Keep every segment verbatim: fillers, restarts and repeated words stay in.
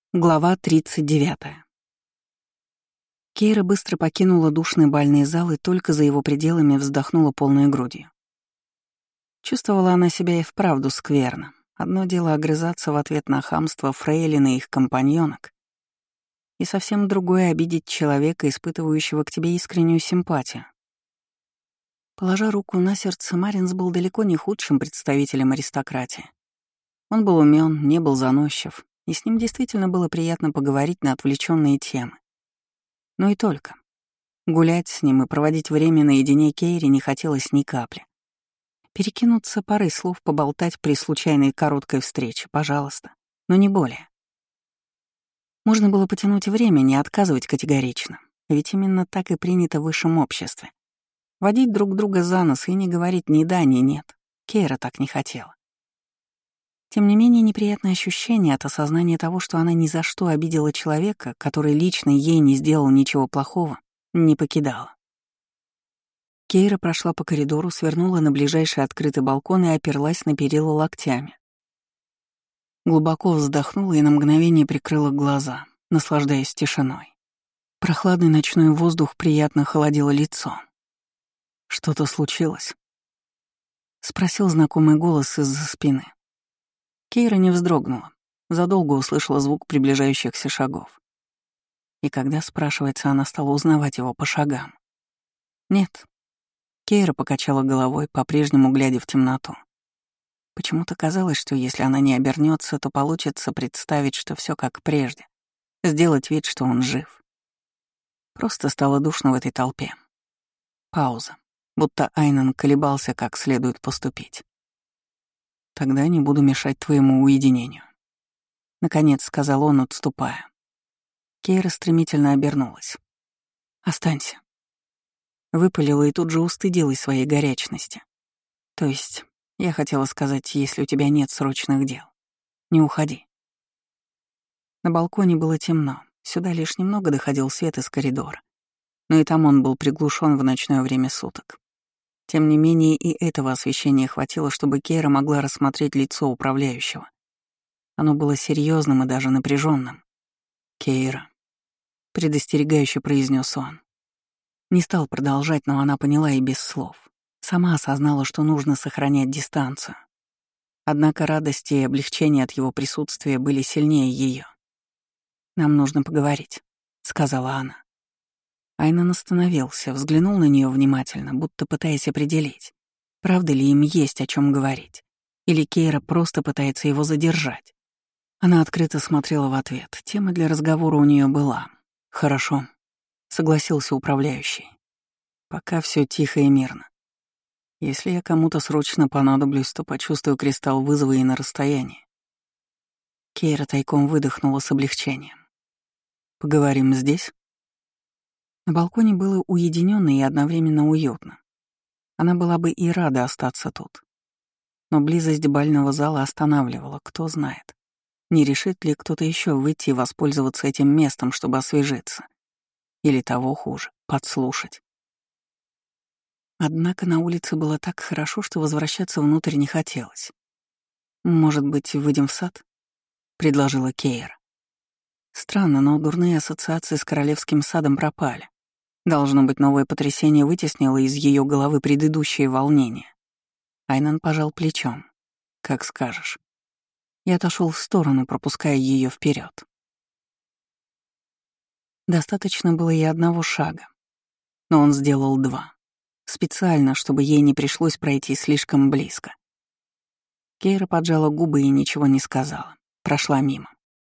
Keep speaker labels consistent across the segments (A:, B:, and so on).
A: Глава тридцать девятая. Кейра быстро покинула душный бальный зал и только за его пределами вздохнула полной грудью. Чувствовала она себя и вправду скверно. Одно дело огрызаться в ответ на хамство фрейлин и их компаньонок, и совсем другое — обидеть человека, испытывающего к тебе искреннюю симпатию. Положа руку на сердце, Маринс был далеко не худшим представителем аристократии. Он был умён, не был заносчив, и с ним действительно было приятно поговорить на отвлеченные темы. Но и только. Гулять с ним и проводить время наедине Кейре не хотелось ни капли. Перекинуться парой слов, поболтать при случайной короткой встрече, пожалуйста, но не более. Можно было потянуть время, не отказывать категорично, ведь именно так и принято в высшем обществе. Водить друг друга за нос и не говорить ни да, ни нет. Кейра так не хотела. Тем не менее, неприятное ощущение от осознания того, что она ни за что обидела человека, который лично ей не сделал ничего плохого, не покидало. Кейра прошла по коридору, свернула на ближайший открытый балкон и оперлась на перила локтями. Глубоко вздохнула и на мгновение прикрыла глаза, наслаждаясь тишиной. Прохладный ночной воздух приятно холодил лицо. «Что-то случилось?» — спросил знакомый голос из-за спины. Кейра не вздрогнула, задолго услышала звук приближающихся шагов. И когда, спрашивается, она стала узнавать его по шагам. Нет. Кейра покачала головой, по-прежнему глядя в темноту. Почему-то казалось, что если она не обернется, то получится представить, что все как прежде, сделать вид, что он жив. Просто стало душно в этой толпе. Пауза, будто Айнан колебался, как следует поступить. «Тогда не буду мешать твоему уединению», — наконец сказал он, отступая. Кейра стремительно обернулась. «Останься». Выпалила и тут же устыдилась своей горячности. То есть, я хотела сказать, если у тебя нет срочных дел, не уходи. На балконе было темно, сюда лишь немного доходил свет из коридора, но и там он был приглушен в ночное время суток. Тем не менее, и этого освещения хватило, чтобы Кейра могла рассмотреть лицо управляющего. Оно было серьезным и даже напряженным. «Кейра», — предостерегающе произнес он. Не стал продолжать, но она поняла и без слов. Сама осознала, что нужно сохранять дистанцию. Однако радость и облегчение от его присутствия были сильнее ее. «Нам нужно поговорить», — сказала она. Айнан остановился, взглянул на нее внимательно, будто пытаясь определить, правда ли им есть о чем говорить, или Кейра просто пытается его задержать. Она открыто смотрела в ответ. Тема для разговора у нее была. «Хорошо», — согласился управляющий. «Пока все тихо и мирно. Если я кому-то срочно понадоблюсь, то почувствую кристалл вызова и на расстоянии». Кейра тайком выдохнула с облегчением. «Поговорим здесь?» На балконе было уединенно и одновременно уютно. Она была бы и рада остаться тут. Но близость бального зала останавливала, кто знает. Не решит ли кто-то еще выйти и воспользоваться этим местом, чтобы освежиться? Или того хуже, подслушать? Однако на улице было так хорошо, что возвращаться внутрь не хотелось. «Может быть, выйдем в сад?» — предложила Кейра. Странно, но дурные ассоциации с королевским садом пропали. Должно быть, новое потрясение вытеснило из ее головы предыдущее волнение. Айнан пожал плечом. «Как скажешь». И отошел в сторону, пропуская ее вперед. Достаточно было и одного шага. Но он сделал два. Специально, чтобы ей не пришлось пройти слишком близко. Кейра поджала губы и ничего не сказала. Прошла мимо.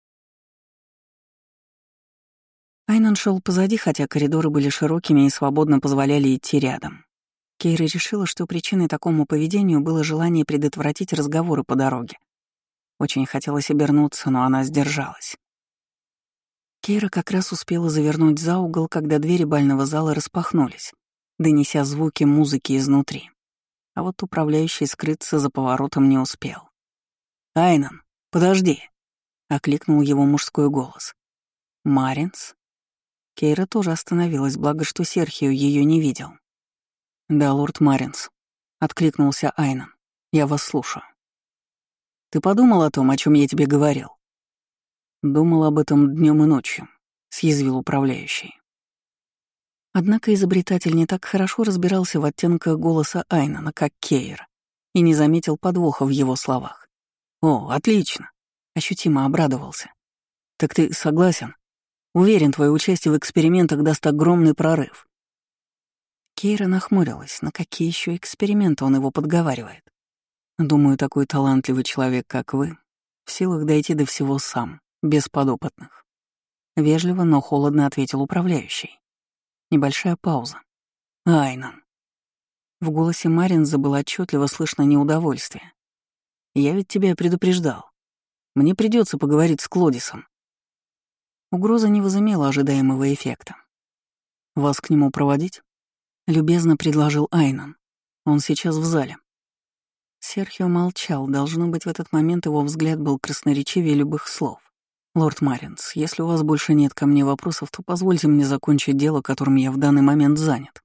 A: Айнан шел позади, хотя коридоры были широкими и свободно позволяли идти рядом. Кейра решила, что причиной такому поведению было желание предотвратить разговоры по дороге. Очень хотелось обернуться, но она сдержалась. Кейра как раз успела завернуть за угол, когда двери бального зала распахнулись, донеся звуки музыки изнутри. А вот управляющий скрыться за поворотом не успел. «Айнан, подожди!» — окликнул его мужской голос. «Маринс?» Кейра тоже остановилась, благо что Серхио ее не видел. «Да, лорд Маринс», — откликнулся Айнан. «Я вас слушаю». «Ты подумал о том, о чем я тебе говорил?» Думал об этом днем и ночью, съязвил управляющий. Однако изобретатель не так хорошо разбирался в оттенках голоса Айнана, как Кейр, и не заметил подвоха в его словах. «О, отлично!» — ощутимо обрадовался. «Так ты согласен? Уверен, твое участие в экспериментах даст огромный прорыв». Кейра нахмурилась, на какие еще эксперименты он его подговаривает. «Думаю, такой талантливый человек, как вы, в силах дойти до всего сам, без подопытных». Вежливо, но холодно ответил управляющий. Небольшая пауза. «Айнан». В голосе Маринза было отчетливо слышно неудовольствие. «Я ведь тебя предупреждал. Мне придется поговорить с Клодисом». Угроза не возымела ожидаемого эффекта. «Вас к нему проводить?» — любезно предложил Айнан. «Он сейчас в зале». Серхио молчал. Должно быть, в этот момент его взгляд был красноречивее любых слов. «Лорд Маринс, если у вас больше нет ко мне вопросов, то позвольте мне закончить дело, которым я в данный момент занят».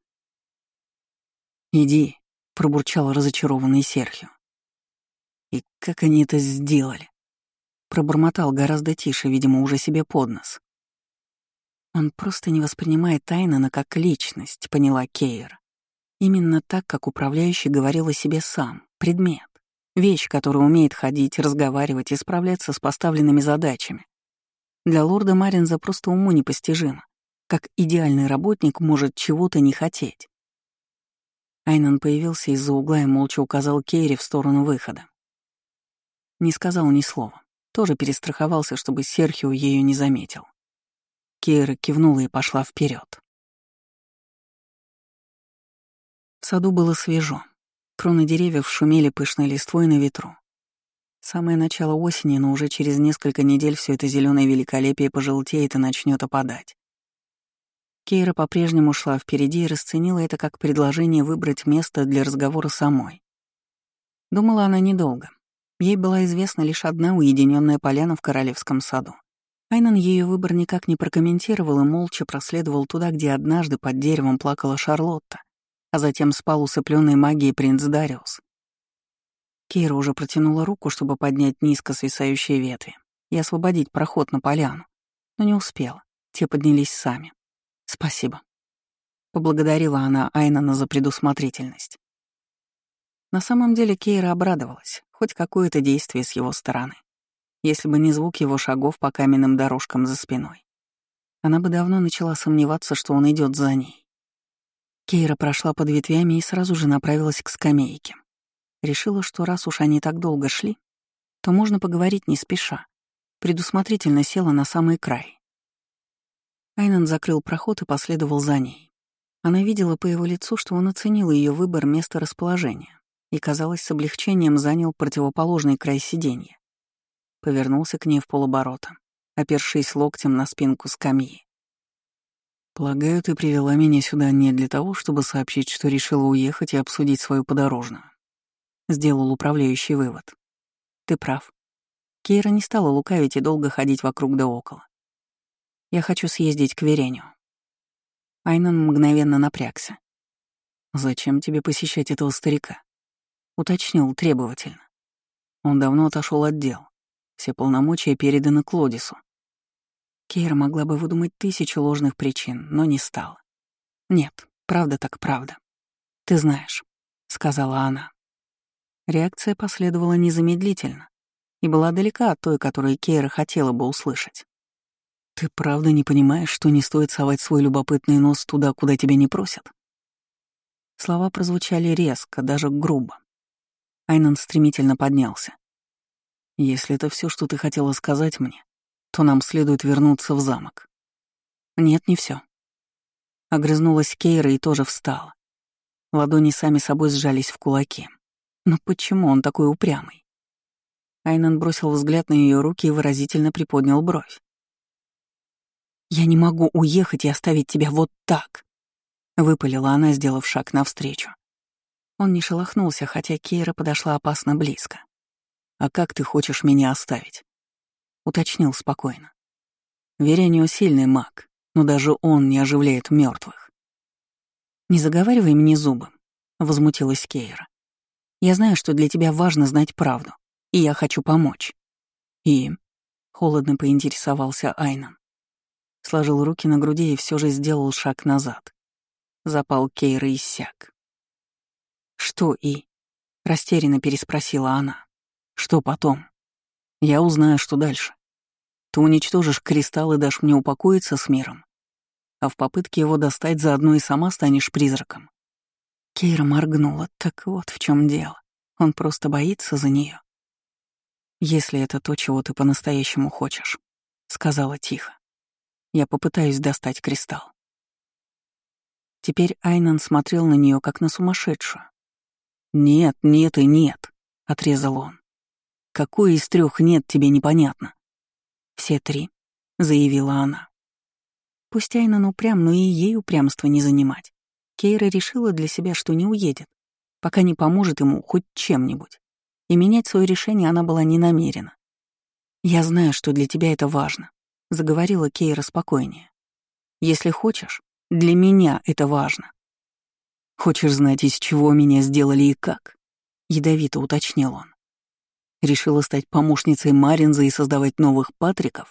A: «Иди», — пробурчал разочарованный Серхио. «И как они это сделали?» Пробормотал гораздо тише, видимо, уже себе под нос. «Он просто не воспринимает Айнана как личность», — поняла Кейр. Именно так, как управляющий говорил о себе сам, предмет, вещь, которая умеет ходить, разговаривать и справляться с поставленными задачами. Для лорда Маринза просто уму непостижимо, как идеальный работник может чего-то не хотеть. Айнан появился из-за угла и молча указал Кейре в сторону выхода. Не сказал ни слова, тоже перестраховался, чтобы Серхио ее не заметил. Кейра кивнула и пошла вперед. В саду было свежо. Кроны деревьев шумели пышной листвой на ветру. Самое начало осени, но уже через несколько недель все это зеленое великолепие пожелтеет и начнет опадать. Кейра по-прежнему шла впереди и расценила это как предложение выбрать место для разговора самой. Думала она недолго. Ей была известна лишь одна уединенная поляна в королевском саду. Айнан ее выбор никак не прокомментировал и молча проследовал туда, где однажды под деревом плакала Шарлотта, а затем спал усыпленный магией принц Дариус. Кейра уже протянула руку, чтобы поднять низко свисающие ветви и освободить проход на поляну, но не успела, те поднялись сами. «Спасибо», — поблагодарила она Айнана за предусмотрительность. На самом деле Кейра обрадовалась, хоть какое-то действие с его стороны. Если бы не звук его шагов по каменным дорожкам за спиной, она бы давно начала сомневаться, что он идет за ней. Кейра прошла под ветвями и сразу же направилась к скамейке. Решила, что раз уж они так долго шли, то можно поговорить не спеша. Предусмотрительно села на самый край. Айнан закрыл проход и последовал за ней. Она видела по его лицу, что он оценил ее выбор места расположения и, казалось, с облегчением занял противоположный край сиденья. Повернулся к ней в полоборота, опершись локтем на спинку скамьи. «Полагаю, ты привела меня сюда не для того, чтобы сообщить, что решила уехать и обсудить свою подорожную», — сделал управляющий вывод. «Ты прав». Кейра не стала лукавить и долго ходить вокруг да около. «Я хочу съездить к Верению». Айнан мгновенно напрягся. «Зачем тебе посещать этого старика?» — уточнил требовательно. Он давно отошел от дел. Все полномочия переданы Клодису. Кейра могла бы выдумать тысячу ложных причин, но не стала. «Нет, правда так правда. Ты знаешь», — сказала она. Реакция последовала незамедлительно и была далека от той, которую Кейра хотела бы услышать. «Ты правда не понимаешь, что не стоит совать свой любопытный нос туда, куда тебя не просят?» Слова прозвучали резко, даже грубо. Айнан стремительно поднялся. «Если это все, что ты хотела сказать мне, то нам следует вернуться в замок». «Нет, не все. Огрызнулась Кейра и тоже встала. Ладони сами собой сжались в кулаки. Но почему он такой упрямый? Айнан бросил взгляд на ее руки и выразительно приподнял бровь. «Я не могу уехать и оставить тебя вот так», — выпалила она, сделав шаг навстречу. Он не шелохнулся, хотя Кейра подошла опасно близко. «А как ты хочешь меня оставить?» — уточнил спокойно. «Веренио сильный маг, но даже он не оживляет мертвых. «Не заговаривай мне зубы», — возмутилась Кейра. «Я знаю, что для тебя важно знать правду, и я хочу помочь». «И?» — Холодно поинтересовался Айнан. Сложил руки на груди и все же сделал шаг назад. Запал Кейра иссяк. «Что и?» — растерянно переспросила она. «Что потом? Я узнаю, что дальше. Ты уничтожишь кристалл и дашь мне упокоиться с миром, а в попытке его достать заодно и сама станешь призраком». Кейра моргнула. Так вот в чем дело. Он просто боится за нее. «Если это то, чего ты по-настоящему хочешь», — сказала тихо, — «я попытаюсь достать кристалл». Теперь Айнан смотрел на нее как на сумасшедшую. «Нет, нет и нет», — отрезал он. «Какой из трех нет, тебе непонятно?» «Все три», — заявила она. Пусть Айнан упрям, но и ей упрямство не занимать. Кейра решила для себя, что не уедет, пока не поможет ему хоть чем-нибудь. И менять свое решение она была не намерена. «Я знаю, что для тебя это важно», — заговорила Кейра спокойнее. «Если хочешь, для меня это важно». «Хочешь знать, из чего меня сделали и как?» — ядовито уточнил он. «Решила стать помощницей Маринза и создавать новых Патриков?»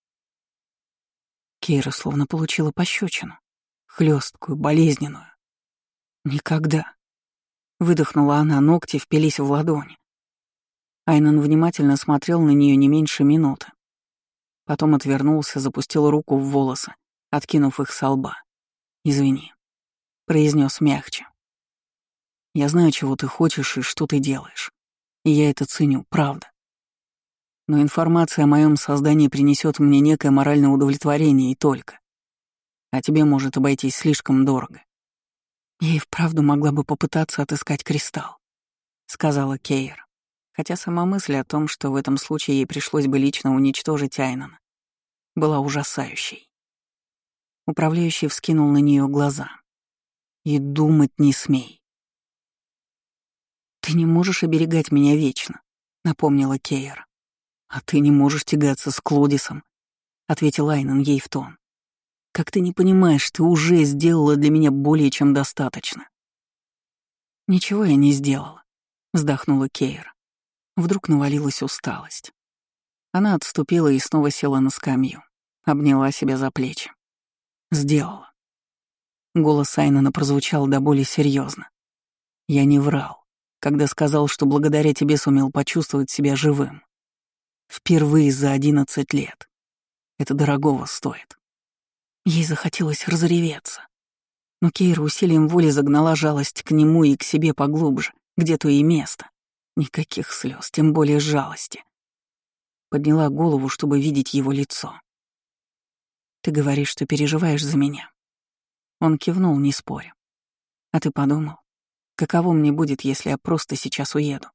A: Кейра словно получила пощечину, хлесткую, болезненную. «Никогда», — выдохнула она, ногти впились в ладони. Айнан внимательно смотрел на нее не меньше минуты. Потом отвернулся, запустил руку в волосы, откинув их со лба. «Извини», — произнес мягче. «Я знаю, чего ты хочешь и что ты делаешь. И я это ценю, правда. Но информация о моем создании принесет мне некое моральное удовлетворение и только. А тебе может обойтись слишком дорого». «Я и вправду могла бы попытаться отыскать кристалл», — сказала Кейр, хотя сама мысль о том, что в этом случае ей пришлось бы лично уничтожить Айнана, была ужасающей. Управляющий вскинул на нее глаза. «И думать не смей». «Ты не можешь оберегать меня вечно», — напомнила Кейр. «А ты не можешь тягаться с Клодисом», — ответил Айнан ей в тон. «Как ты не понимаешь, ты уже сделала для меня более чем достаточно». «Ничего я не сделала», — вздохнула Кейр. Вдруг навалилась усталость. Она отступила и снова села на скамью, обняла себя за плечи. «Сделала». Голос Айнана прозвучал до боли серьезно. «Я не врал, когда сказал, что благодаря тебе сумел почувствовать себя живым. Впервые за одиннадцать лет. Это дорогого стоит». Ей захотелось разреветься. Но Кейра усилием воли загнала жалость к нему и к себе поглубже, где то и место. Никаких слез, тем более жалости. Подняла голову, чтобы видеть его лицо. «Ты говоришь, что переживаешь за меня». Он кивнул, не споря. «А ты подумал, каково мне будет, если я просто сейчас уеду?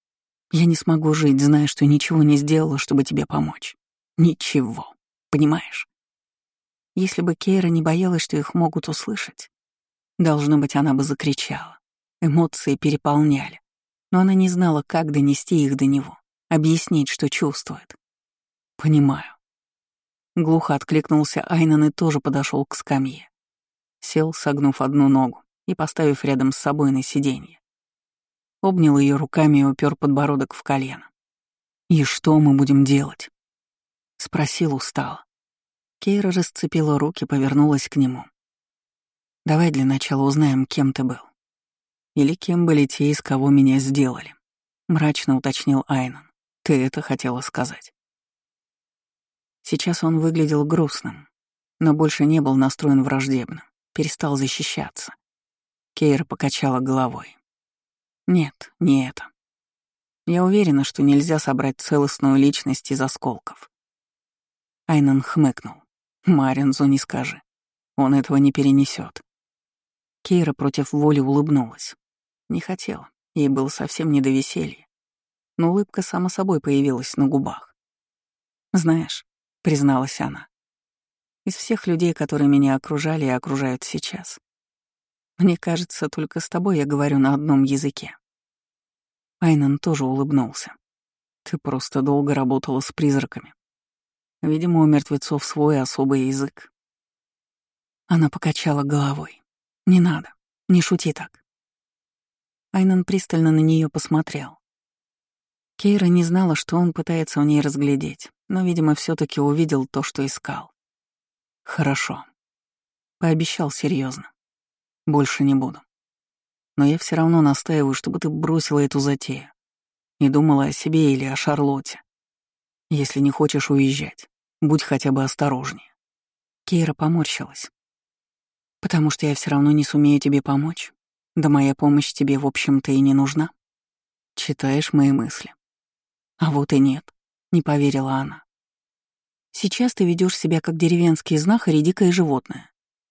A: Я не смогу жить, зная, что ничего не сделала, чтобы тебе помочь. Ничего, понимаешь?» Если бы Кейра не боялась, что их могут услышать, должно быть, она бы закричала. Эмоции переполняли, но она не знала, как донести их до него, объяснить, что чувствует. «Понимаю». Глухо откликнулся Айнан и тоже подошел к скамье. Сел, согнув одну ногу и поставив рядом с собой на сиденье. Обнял ее руками и упер подбородок в колено. «И что мы будем делать?» — спросил устало. Кейра расцепила руки, повернулась к нему. «Давай для начала узнаем, кем ты был. Или кем были те, из кого меня сделали», — мрачно уточнил Айнан. «Ты это хотела сказать». Сейчас он выглядел грустным, но больше не был настроен враждебно, перестал защищаться. Кейра покачала головой. «Нет, не это. Я уверена, что нельзя собрать целостную личность из осколков». Айнан хмыкнул. «Маринзу не скажи. Он этого не перенесет. Кейра против воли улыбнулась. Не хотела, ей было совсем не до веселья. Но улыбка сама собой появилась на губах. «Знаешь», — призналась она, — «из всех людей, которые меня окружали и окружают сейчас, мне кажется, только с тобой я говорю на одном языке». Айнан тоже улыбнулся. «Ты просто долго работала с призраками. Видимо, у мертвецов свой особый язык». Она покачала головой. «Не надо, не шути так». Айнан пристально на нее посмотрел. Кейра не знала, что он пытается в ней разглядеть, но, видимо, все таки увидел то, что искал. Хорошо. Пообещал серьезно. Больше не буду. Но я все равно настаиваю, чтобы ты бросила эту затею и думала о себе или о Шарлотте. Если не хочешь уезжать, будь хотя бы осторожнее. Кейра поморщилась. Потому что я все равно не сумею тебе помочь. Да моя помощь тебе, в общем-то, и не нужна. Читаешь мои мысли. А вот и нет, не поверила она. Сейчас ты ведешь себя как деревенский знахарь и дикое животное.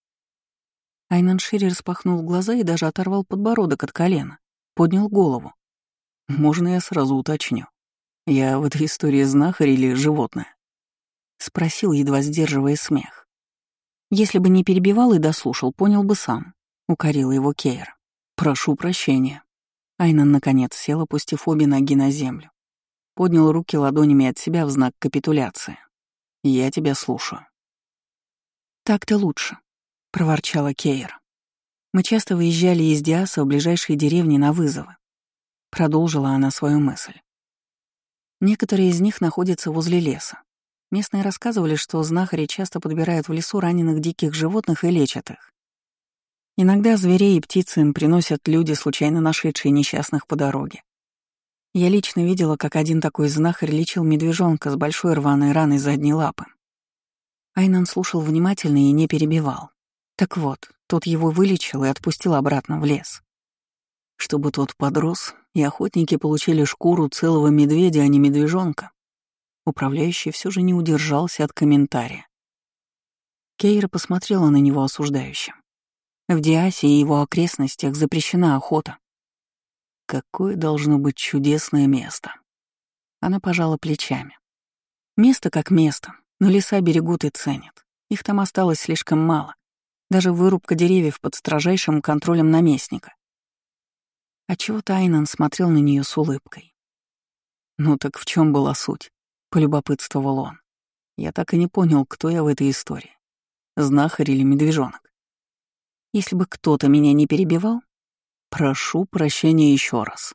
A: Айнан шире распахнул глаза и даже оторвал подбородок от колена, поднял голову. Можно я сразу уточню? Я в этой истории знахарь или животное? Спросил, едва сдерживая смех. Если бы не перебивал и дослушал, понял бы сам, укорила его Кейра. Прошу прощения. Айнан наконец сел, опустив обе ноги на землю. Поднял руки ладонями от себя в знак капитуляции. «Я тебя слушаю». «Так-то лучше», — проворчала Кейра. «Мы часто выезжали из Диаса в ближайшие деревни на вызовы». Продолжила она свою мысль. Некоторые из них находятся возле леса. Местные рассказывали, что знахари часто подбирают в лесу раненых диких животных и лечат их. Иногда зверей и птиц им приносят люди, случайно нашедшие несчастных по дороге. Я лично видела, как один такой знахарь лечил медвежонка с большой рваной раной задней лапы. Айнан слушал внимательно и не перебивал. Так вот, тот его вылечил и отпустил обратно в лес. Чтобы тот подрос, и охотники получили шкуру целого медведя, а не медвежонка. Управляющий все же не удержался от комментария. Кейра посмотрела на него осуждающе. В Диасе и его окрестностях запрещена охота. Какое должно быть чудесное место. Она пожала плечами. Место как место, но леса берегут и ценят. Их там осталось слишком мало. Даже вырубка деревьев под строжайшим контролем наместника. Отчего-то Айнан смотрел на нее с улыбкой. «Ну так в чем была суть?» — полюбопытствовал он. «Я так и не понял, кто я в этой истории. Знахарь или медвежонок?» «Если бы кто-то меня не перебивал, прошу прощения еще раз».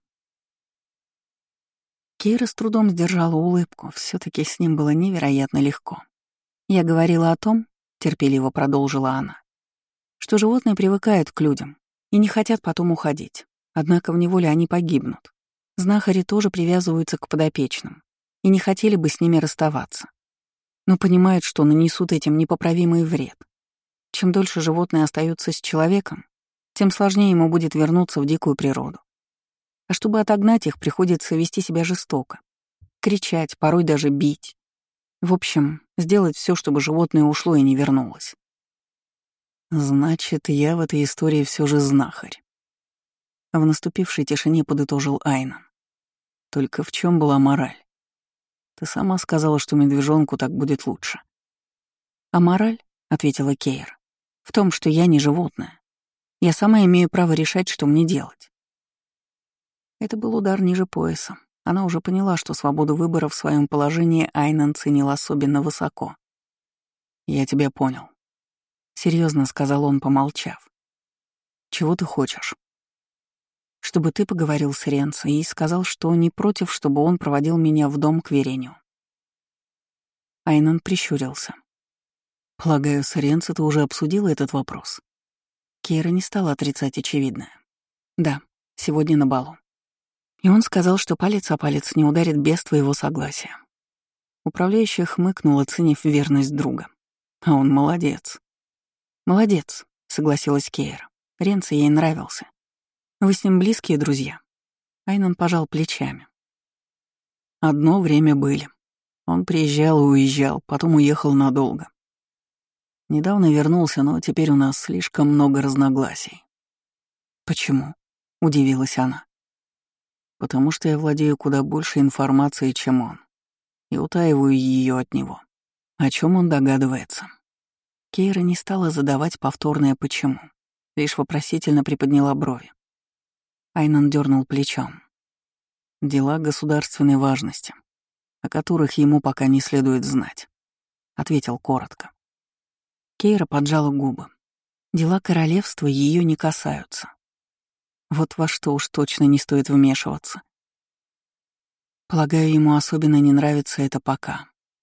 A: Кейра с трудом сдержала улыбку, все таки с ним было невероятно легко. «Я говорила о том, — терпеливо продолжила она, — что животные привыкают к людям и не хотят потом уходить. Однако в неволе они погибнут. Знахари тоже привязываются к подопечным и не хотели бы с ними расставаться, но понимают, что нанесут этим непоправимый вред. Чем дольше животное остается с человеком, тем сложнее ему будет вернуться в дикую природу. А чтобы отогнать их, приходится вести себя жестоко, кричать, порой даже бить. В общем, сделать все, чтобы животное ушло и не вернулось. «Значит, я в этой истории все же знахарь», — в наступившей тишине подытожил Айнан. «Только в чем была мораль? Ты сама сказала, что медвежонку так будет лучше». «А мораль, — ответила Кейра, — в том, что я не животное. Я сама имею право решать, что мне делать». Это был удар ниже пояса. Она уже поняла, что свободу выбора в своем положении Айнан ценил особенно высоко. «Я тебя понял», — серьезно сказал он, помолчав. «Чего ты хочешь?» «Чтобы ты поговорил с Ренцо и сказал, что не против, чтобы он проводил меня в дом к Верению». Айнан прищурился. «Полагаю, с Ренцо ты уже обсудила этот вопрос?» Кейра не стала отрицать очевидное. «Да, сегодня на балу. И он сказал, что палец о палец не ударит без твоего согласия». Управляющая хмыкнула, оценив верность друга. «А он молодец». «Молодец», — согласилась Кейра. «Ренцо ей нравился. Вы с ним близкие друзья?» Айнан пожал плечами. «Одно время были. Он приезжал и уезжал, потом уехал надолго. Недавно вернулся, но теперь у нас слишком много разногласий». «Почему?» — удивилась она. «Потому что я владею куда больше информацией, чем он, и утаиваю ее от него. О чем он догадывается?» Кейра не стала задавать повторное «почему», лишь вопросительно приподняла брови. Айнан дернул плечом. «Дела государственной важности, о которых ему пока не следует знать», — ответил коротко. Кейра поджала губы. Дела королевства ее не касаются. Вот во что уж точно не стоит вмешиваться. Полагаю, ему особенно не нравится это пока.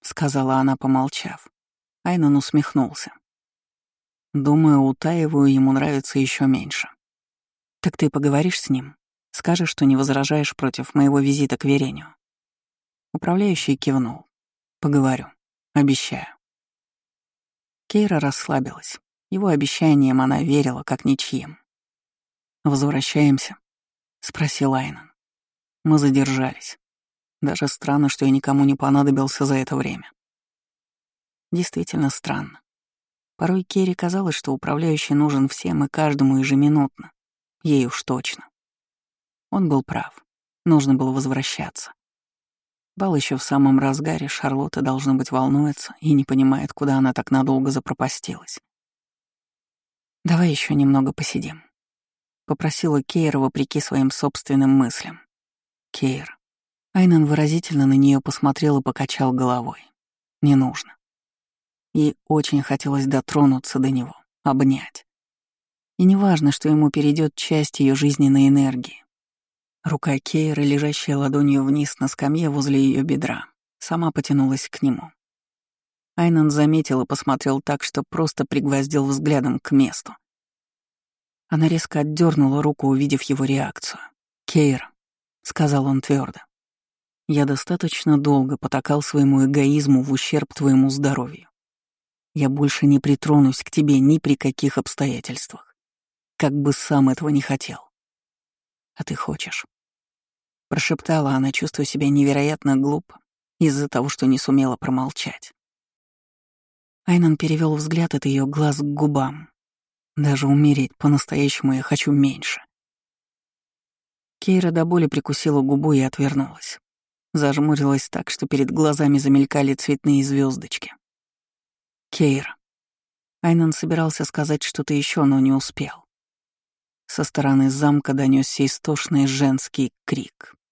A: сказала она, помолчав. Айнан усмехнулся. «Думаю, утаиваю ему нравится еще меньше. Так ты поговоришь с ним? Скажешь, что не возражаешь против моего визита к Верению?» Управляющий кивнул. «Поговорю. Обещаю». Кейра расслабилась. Его обещаниям она верила, как ничьим. «Возвращаемся?» — спросил Айнан. «Мы задержались. Даже странно, что я никому не понадобился за это время». Действительно странно. Порой Керри казалось, что управляющий нужен всем и каждому ежеминутно. Ей уж точно. Он был прав. Нужно было возвращаться. Бал еще в самом разгаре, Шарлотта, должно быть, волнуется и не понимает, куда она так надолго запропастилась. «Давай еще немного посидим», — попросила Кейра вопреки своим собственным мыслям. «Кейр». Айнан выразительно на нее посмотрел и покачал головой. «Не нужно». Ей очень хотелось дотронуться до него, обнять. И неважно, что ему перейдет часть ее жизненной энергии. Рука Кейры, лежащая ладонью вниз на скамье возле ее бедра, сама потянулась к нему. Айнан заметил и посмотрел так, что просто пригвоздил взглядом к месту. Она резко отдернула руку, увидев его реакцию. «Кейра», — сказал он твердо, — «я достаточно долго потакал своему эгоизму в ущерб твоему здоровью. Я больше не притронусь к тебе ни при каких обстоятельствах, как бы сам этого не хотел. А ты хочешь». Прошептала она, чувствуя себя невероятно глупо из-за того, что не сумела промолчать. Айнан перевел взгляд от ее глаз к губам. Даже умереть по-настоящему я хочу меньше. Кейра до боли прикусила губу и отвернулась. Зажмурилась так, что перед глазами замелькали цветные звездочки. «Кейра». Айнан собирался сказать что-то еще, но не успел. Со стороны замка донесся истошный женский крик.